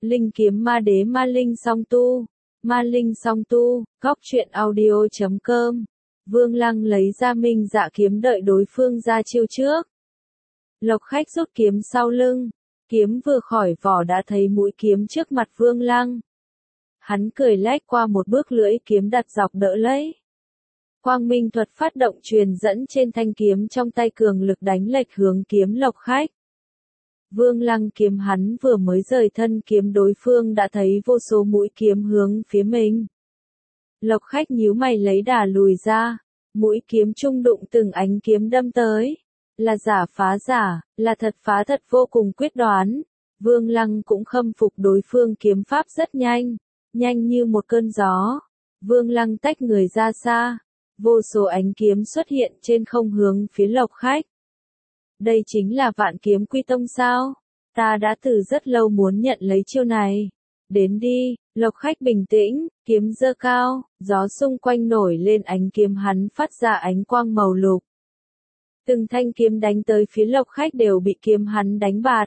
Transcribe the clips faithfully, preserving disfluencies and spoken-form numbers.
Linh kiếm ma đế ma linh song tu. Ma linh song tu, góc truyện audio chấm com. Vương Lăng lấy ra minh dạ kiếm đợi đối phương ra chiêu trước. Lộc Khách rút kiếm sau lưng. Kiếm vừa khỏi vỏ đã thấy mũi kiếm trước mặt Vương Lăng. Hắn cười lách qua một bước, lưỡi kiếm đặt dọc đỡ lấy. Quang minh thuật phát động truyền dẫn trên thanh kiếm trong tay, cường lực đánh lệch hướng kiếm Lộc Khách. Vương Lăng kiếm hắn vừa mới rời thân kiếm đối phương đã thấy vô số mũi kiếm hướng phía mình. Lộc Khách nhíu mày lấy đà lùi ra, mũi kiếm trung đụng từng ánh kiếm đâm tới. Là giả phá giả, là thật phá thật, vô cùng quyết đoán. Vương Lăng cũng khâm phục đối phương kiếm pháp rất nhanh, nhanh như một cơn gió. Vương Lăng tách người ra xa, vô số ánh kiếm xuất hiện trên không hướng phía Lộc Khách. Đây chính là Vạn Kiếm Quy Tông sao? Ta đã từ rất lâu muốn nhận lấy chiêu này. Đến đi. Lộc Khách bình tĩnh, kiếm giơ cao, gió xung quanh nổi lên, ánh kiếm hắn phát ra ánh quang màu lục. Từng thanh kiếm đánh tới phía Lộc Khách đều bị kiếm hắn đánh bạt.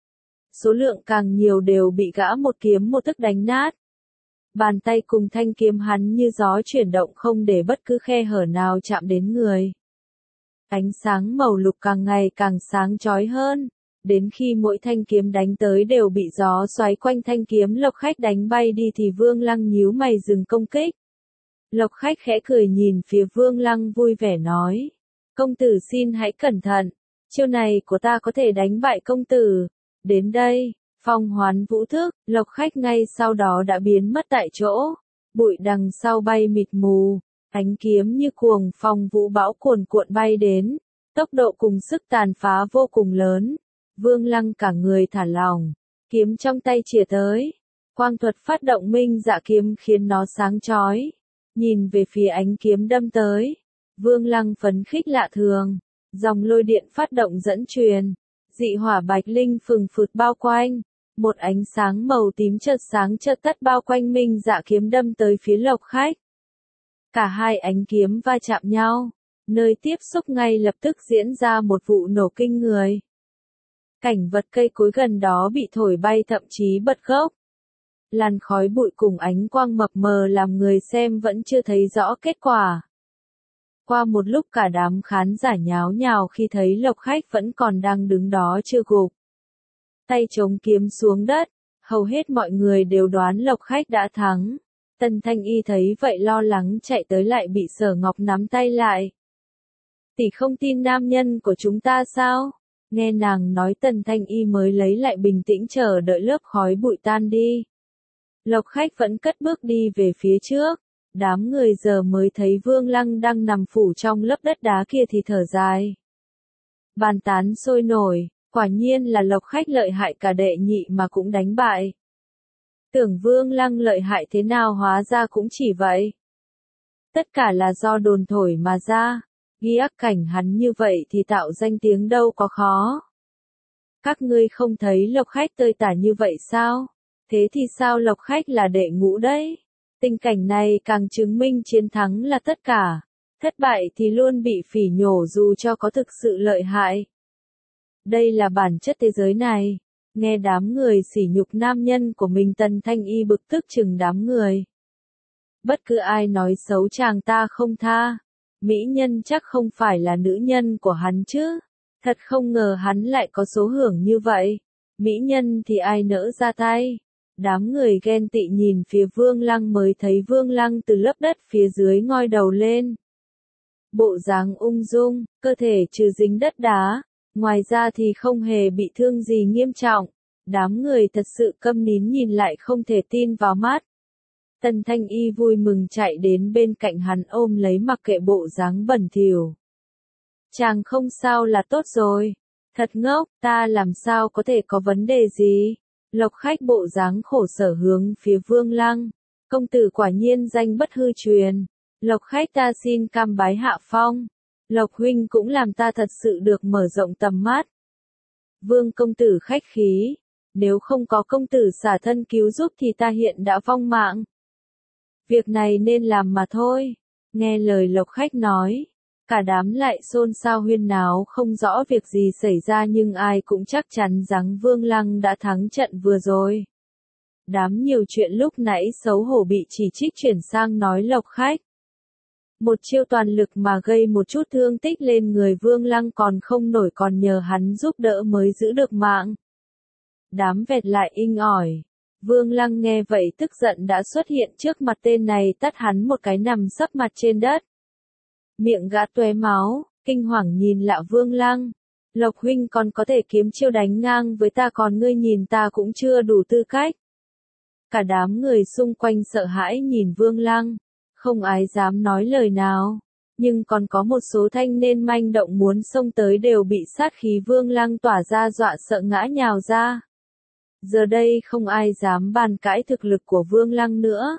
Số lượng càng nhiều đều bị gã một kiếm một thức đánh nát. Bàn tay cùng thanh kiếm hắn như gió chuyển động, không để bất cứ khe hở nào chạm đến người. Ánh sáng màu lục càng ngày càng sáng chói hơn, đến khi mỗi thanh kiếm đánh tới đều bị gió xoáy quanh thanh kiếm Lộc Khách đánh bay đi thì Vương Lăng nhíu mày dừng công kích. Lộc Khách khẽ cười nhìn phía Vương Lăng vui vẻ nói: "Công tử xin hãy cẩn thận, chiêu này của ta có thể đánh bại công tử." Đến đây, phong hoán vũ thức, Lộc Khách ngay sau đó đã biến mất tại chỗ, bụi đằng sau bay mịt mù, ánh kiếm như cuồng phong vũ bão cuồn cuộn bay đến, tốc độ cùng sức tàn phá vô cùng lớn. Vương Lăng cả người thả lỏng, kiếm trong tay chìa tới, quang thuật phát động minh dạ kiếm khiến nó sáng chói. Nhìn về phía ánh kiếm đâm tới, Vương Lăng phấn khích lạ thường, dòng lôi điện phát động dẫn truyền, dị hỏa bạch linh phừng phụt bao quanh, một ánh sáng màu tím chợt sáng chợt tắt bao quanh minh dạ kiếm đâm tới phía Lộc Khách. Cả hai ánh kiếm va chạm nhau, nơi tiếp xúc ngay lập tức diễn ra một vụ nổ kinh người. Cảnh vật cây cối gần đó bị thổi bay, thậm chí bật gốc. Làn khói bụi cùng ánh quang mập mờ làm người xem vẫn chưa thấy rõ kết quả. Qua một lúc cả đám khán giả nháo nhào khi thấy Lộc Khách vẫn còn đang đứng đó chưa gục. Tay chống kiếm xuống đất, hầu hết mọi người đều đoán Lộc Khách đã thắng. Tần Thanh Y thấy vậy lo lắng chạy tới, lại bị Sở Ngọc nắm tay lại. "Tỷ không tin nam nhân của chúng ta sao?" Nghe nàng nói, Tần Thanh Y mới lấy lại bình tĩnh chờ đợi lớp khói bụi tan đi. Lộc Khách vẫn cất bước đi về phía trước. Đám người giờ mới thấy Vương Lăng đang nằm phủ trong lớp đất đá kia thì thở dài. Bàn tán sôi nổi, quả nhiên là Lộc Khách lợi hại, cả đệ nhị mà cũng đánh bại. Tưởng Vương Lăng lợi hại thế nào, hóa ra cũng chỉ vậy. Tất cả là do đồn thổi mà ra. Ghi ác cảnh hắn như vậy thì tạo danh tiếng đâu có khó. Các ngươi không thấy Lộc Khách tơi tả như vậy sao? Thế thì sao Lộc Khách là đệ ngũ đấy? Tình cảnh này càng chứng minh chiến thắng là tất cả. Thất bại thì luôn bị phỉ nhổ dù cho có thực sự lợi hại. Đây là bản chất thế giới này. Nghe đám người sỉ nhục nam nhân của mình, Tần Thanh Y bực tức chừng đám người. Bất cứ ai nói xấu chàng ta không tha. Mỹ nhân chắc không phải là nữ nhân của hắn chứ. Thật không ngờ hắn lại có số hưởng như vậy. Mỹ nhân thì ai nỡ ra tay. Đám người ghen tị nhìn phía Vương Lăng mới thấy Vương Lăng từ lớp đất phía dưới ngoi đầu lên. Bộ dáng ung dung, cơ thể trừ dính đất đá, ngoài ra thì không hề bị thương gì nghiêm trọng. Đám người thật sự câm nín nhìn lại không thể tin vào mắt. Tần Thanh Y vui mừng chạy đến bên cạnh hắn ôm lấy, mặc kệ bộ dáng bẩn thỉu. "Chàng không sao là tốt rồi. Thật ngốc, ta làm sao có thể có vấn đề gì?" Lộc Khách bộ dáng khổ sở hướng phía Vương Lăng. "Công tử quả nhiên danh bất hư truyền. Lộc Khách ta xin cam bái hạ phong. Lộc huynh cũng làm ta thật sự được mở rộng tầm mắt." "Vương công tử khách khí. Nếu không có công tử xả thân cứu giúp thì ta hiện đã vong mạng. Việc này nên làm mà thôi." Nghe lời Lộc Khách nói, cả đám lại xôn xao huyên náo, không rõ việc gì xảy ra nhưng ai cũng chắc chắn rằng Vương Lăng đã thắng trận vừa rồi. Đám nhiều chuyện lúc nãy xấu hổ bị chỉ trích chuyển sang nói Lộc Khách. Một chiêu toàn lực mà gây một chút thương tích lên người Vương Lăng còn không nổi, còn nhờ hắn giúp đỡ mới giữ được mạng. Đám vẹt lại inh ỏi. Vương Lăng nghe vậy tức giận đã xuất hiện trước mặt tên này, tát hắn một cái nằm sấp mặt trên đất. Miệng gã tóe máu, kinh hoàng nhìn lạ Vương Lăng. Lộc huynh còn có thể kiếm chiêu đánh ngang với ta, còn ngươi nhìn ta cũng chưa đủ tư cách. Cả đám người xung quanh sợ hãi nhìn Vương Lăng, không ai dám nói lời nào. Nhưng còn có một số thanh niên manh động muốn xông tới đều bị sát khí Vương Lăng tỏa ra dọa sợ ngã nhào ra. Giờ đây không ai dám bàn cãi thực lực của Vương Lăng nữa.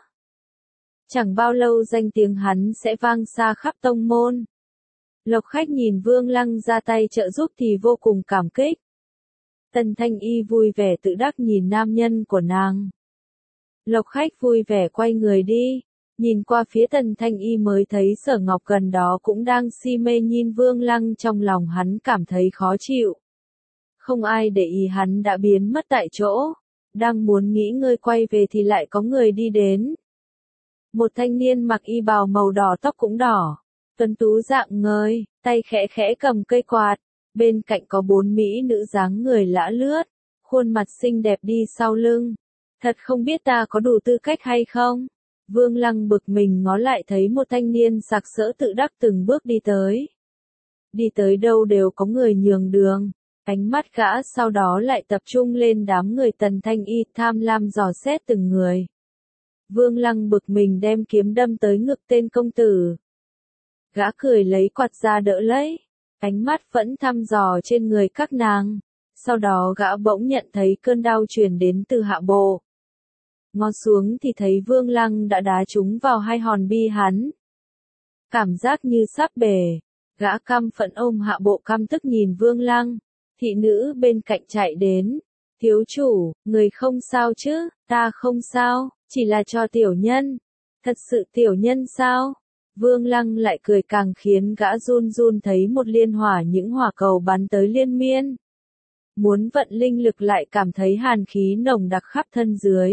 Chẳng bao lâu danh tiếng hắn sẽ vang xa khắp tông môn. Lộc Khách nhìn Vương Lăng ra tay trợ giúp thì vô cùng cảm kích. Tần Thanh Y vui vẻ tự đắc nhìn nam nhân của nàng. Lộc Khách vui vẻ quay người đi, nhìn qua phía Tần Thanh Y mới thấy Sở Ngọc gần đó cũng đang si mê nhìn Vương Lăng, trong lòng hắn cảm thấy khó chịu. Không ai để ý hắn đã biến mất tại chỗ, đang muốn nghỉ ngơi quay về thì lại có người đi đến. Một thanh niên mặc y bào màu đỏ, tóc cũng đỏ, tuấn tú dạng ngời, tay khẽ khẽ cầm cây quạt, bên cạnh có bốn mỹ nữ dáng người lả lướt, khuôn mặt xinh đẹp đi sau lưng. Thật không biết ta có đủ tư cách hay không? Vương Lăng bực mình ngó lại thấy một thanh niên sặc sỡ tự đắc từng bước đi tới. Đi tới đâu đều có người nhường đường, ánh mắt gã sau đó lại tập trung lên đám người Tần Thanh Y, tham lam dò xét từng người. Vương Lăng bực mình đem kiếm đâm tới ngực tên công tử. Gã cười lấy quạt ra đỡ lấy, ánh mắt vẫn thăm dò trên người các nàng. Sau đó gã bỗng nhận thấy cơn đau truyền đến từ hạ bộ. Ngó xuống thì thấy Vương Lăng đã đá trúng vào hai hòn bi hắn. Cảm giác như sắp bể, gã căm phẫn ôm hạ bộ căm tức nhìn Vương Lăng. Thị nữ bên cạnh chạy đến. Thiếu chủ, người không sao chứ? Ta không sao, chỉ là cho tiểu nhân. Thật sự tiểu nhân sao? Vương Lăng lại cười càng khiến gã run run, thấy một liên hỏa những hỏa cầu bắn tới liên miên. Muốn vận linh lực lại cảm thấy hàn khí nồng đặc khắp thân dưới.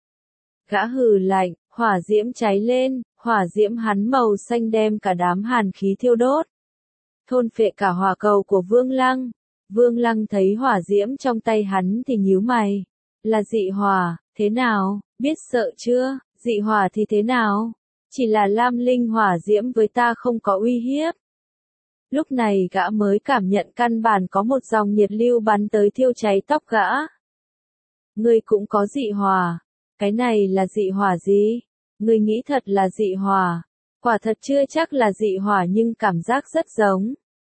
Gã hừ lạnh, hỏa diễm cháy lên, hỏa diễm hắn màu xanh đem cả đám hàn khí thiêu đốt. Thôn phệ cả hỏa cầu của Vương Lăng. Vương Lăng thấy hỏa diễm trong tay hắn thì nhíu mày. Là dị hỏa, thế nào, biết sợ chưa? Dị hỏa thì thế nào? Chỉ là lam linh hỏa diễm với ta không có uy hiếp. Lúc này gã mới cảm nhận căn bản có một dòng nhiệt lưu bắn tới thiêu cháy tóc gã. Ngươi cũng có dị hỏa. Cái này là dị hỏa gì? Ngươi nghĩ thật là dị hỏa. Quả thật chưa chắc là dị hỏa nhưng cảm giác rất giống.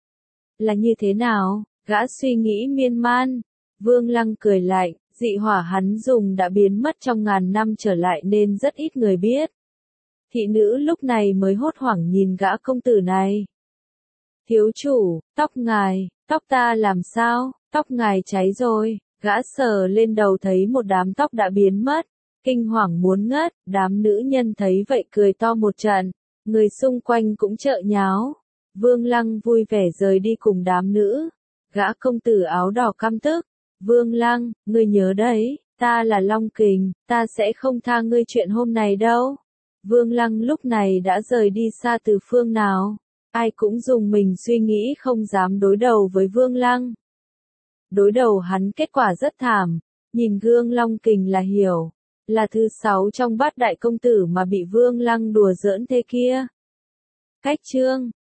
Là như thế nào? Gã suy nghĩ miên man. Vương Lăng cười lạnh, dị hỏa hắn dùng đã biến mất trong ngàn năm trở lại nên rất ít người biết. Thị nữ lúc này mới hốt hoảng nhìn gã công tử này. Thiếu chủ, tóc ngài, tóc ta làm sao? Tóc ngài cháy rồi. Gã sờ lên đầu thấy một đám tóc đã biến mất. Kinh hoàng muốn ngất, đám nữ nhân thấy vậy cười to một trận. Người xung quanh cũng trợ nháo. Vương Lăng vui vẻ rời đi cùng đám nữ. Gã công tử áo đỏ căm tức. Vương Lăng, ngươi nhớ đấy, ta là Long Kình, ta sẽ không tha ngươi chuyện hôm này đâu. Vương Lăng lúc này đã rời đi xa từ phương nào. Ai cũng dùng mình suy nghĩ không dám đối đầu với Vương Lăng. Đối đầu hắn kết quả rất thảm. Nhìn gương Long Kình là hiểu. Là thứ sáu trong bát đại công tử mà bị Vương Lăng đùa giỡn thế kia. Cách chương